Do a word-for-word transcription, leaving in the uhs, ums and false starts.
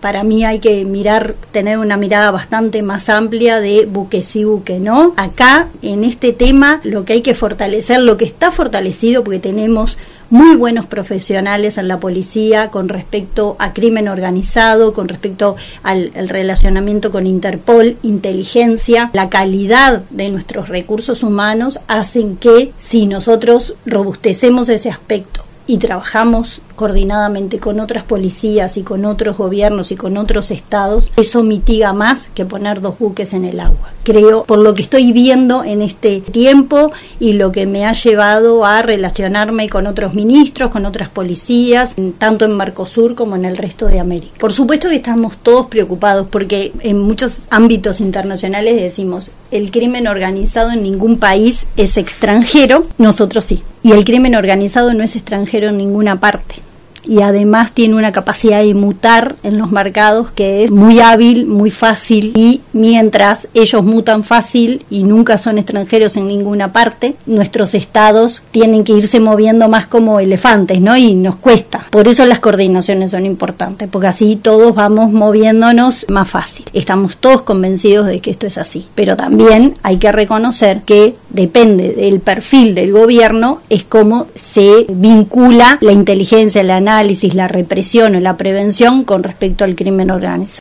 para mí hay que mirar, tener una mirada bastante más amplia de buque sí, buque no. Acá, en este tema, lo que hay que fortalecer, lo que está fortalecido, porque tenemos muy buenos profesionales en la policía con respecto a crimen organizado, con respecto al, al relacionamiento con Interpol, inteligencia, la calidad de nuestros recursos humanos hacen que si nosotros robustecemos ese aspecto y trabajamos coordinadamente con otras policías y con otros gobiernos y con otros estados, eso mitiga más que poner dos buques en el agua. Creo, por lo que estoy viendo en este tiempo y lo que me ha llevado a relacionarme con otros ministros, con otras policías, tanto en Mercosur como en el resto de América. Por supuesto que estamos todos preocupados porque en muchos ámbitos internacionales decimos, el crimen organizado en ningún país es extranjero, nosotros sí. Y el crimen organizado no es extranjero en ninguna parte. Y además tiene una capacidad de mutar en los mercados que es muy hábil, muy fácil, y mientras ellos mutan fácil y nunca son extranjeros en ninguna parte, nuestros estados tienen que irse moviendo más como elefantes, ¿no? Y nos cuesta. Por eso las coordinaciones son importantes, porque así todos vamos moviéndonos más fácil. Estamos todos convencidos de que esto es así, pero también hay que reconocer que depende del perfil del gobierno, es como se vincula la inteligencia, el análisis, la represión o la prevención con respecto al crimen organizado.